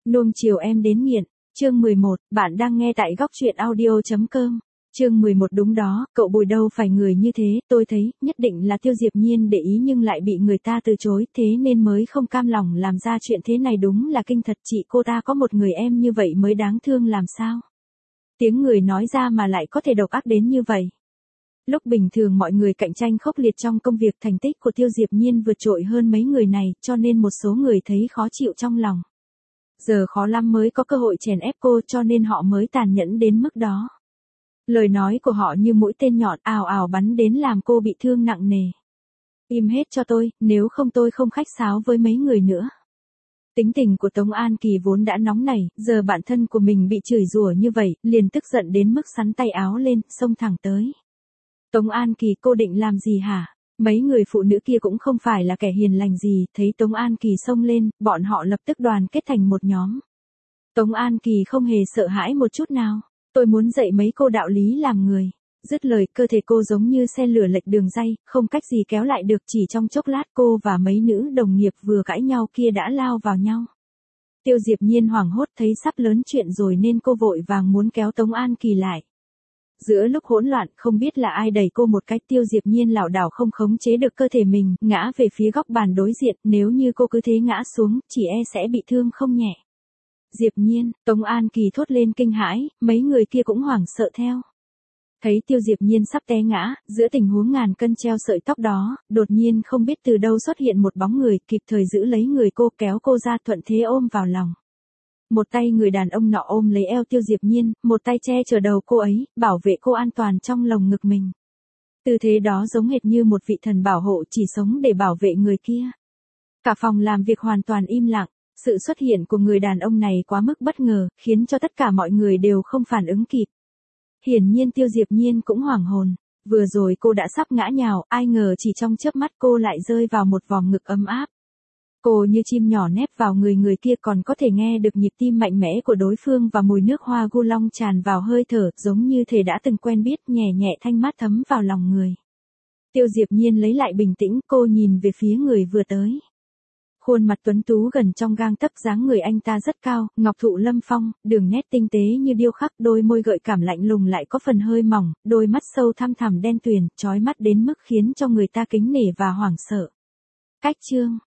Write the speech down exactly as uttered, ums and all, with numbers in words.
Nuông chiều em đến nghiện. Chương mười một, bạn đang nghe tại góc truyện audio.com. Chương mười một đúng đó, cậu Bùi đâu phải người như thế, tôi thấy, nhất định là Tiêu Diệp Nhiên để ý nhưng lại bị người ta từ chối, thế nên mới không cam lòng làm ra chuyện thế này đúng là kinh thật, chị cô ta có một người em như vậy mới đáng thương làm sao. Tiếng người nói ra mà lại có thể độc ác đến như vậy. Lúc bình thường mọi người cạnh tranh khốc liệt trong công việc, thành tích của Tiêu Diệp Nhiên vượt trội hơn mấy người này, cho nên một số người thấy khó chịu trong lòng. Giờ khó lắm mới có cơ hội chèn ép cô cho nên họ mới tàn nhẫn đến mức đó. Lời nói của họ như mũi tên nhọn ào ào bắn đến làm cô bị thương nặng nề. Im hết cho tôi, nếu không tôi không khách sáo với mấy người nữa. Tính tình của Tống An Kỳ vốn đã nóng nảy, giờ bản thân của mình bị chửi rủa như vậy, liền tức giận đến mức xắn tay áo lên, xông thẳng tới. Tống An Kỳ, cô định làm gì hả? Mấy người phụ nữ kia cũng không phải là kẻ hiền lành gì, thấy Tống An Kỳ xông lên, bọn họ lập tức đoàn kết thành một nhóm. Tống An Kỳ không hề sợ hãi một chút nào. Tôi muốn dạy mấy cô đạo lý làm người. Dứt lời, cơ thể cô giống như xe lửa lệch đường ray, không cách gì kéo lại được, chỉ trong chốc lát cô và mấy nữ đồng nghiệp vừa cãi nhau kia đã lao vào nhau. Tiêu Diệp Nhiên hoảng hốt thấy sắp lớn chuyện rồi nên cô vội vàng muốn kéo Tống An Kỳ lại. Giữa lúc hỗn loạn, không biết là ai đẩy cô một cách, Tiêu Diệp Nhiên lảo đảo không khống chế được cơ thể mình, ngã về phía góc bàn đối diện, nếu như cô cứ thế ngã xuống, chỉ e sẽ bị thương không nhẹ. Diệp Nhiên, Tống An Kỳ thốt lên kinh hãi, mấy người kia cũng hoảng sợ theo. Thấy Tiêu Diệp Nhiên sắp té ngã, giữa tình huống ngàn cân treo sợi tóc đó, đột nhiên không biết từ đâu xuất hiện một bóng người, kịp thời giữ lấy người cô, kéo cô ra, thuận thế ôm vào lòng. Một tay người đàn ông nọ ôm lấy eo Tiêu Diệp Nhiên, một tay che chở đầu cô ấy, bảo vệ cô an toàn trong lồng ngực mình. Tư thế đó giống hệt như một vị thần bảo hộ chỉ sống để bảo vệ người kia. Cả phòng làm việc hoàn toàn im lặng. Sự xuất hiện của người đàn ông này quá mức bất ngờ, khiến cho tất cả mọi người đều không phản ứng kịp. Hiển nhiên Tiêu Diệp Nhiên cũng hoảng hồn. Vừa rồi cô đã sắp ngã nhào, ai ngờ chỉ trong chớp mắt cô lại rơi vào một vòng ngực ấm áp. Cô như chim nhỏ nép vào người người kia, còn có thể nghe được nhịp tim mạnh mẽ của đối phương và mùi nước hoa gu long tràn vào hơi thở, giống như thể đã từng quen biết, nhẹ nhẹ thanh mát thấm vào lòng người. Tiêu Diệp Nhiên lấy lại bình tĩnh, cô nhìn về phía người vừa tới. Khuôn mặt tuấn tú gần trong gang tấc, dáng người anh ta rất cao, ngọc thụ lâm phong, đường nét tinh tế như điêu khắc, đôi môi gợi cảm lạnh lùng lại có phần hơi mỏng, đôi mắt sâu thăm thẳm đen tuyền, chói mắt đến mức khiến cho người ta kính nể và hoảng sợ. Cách chương,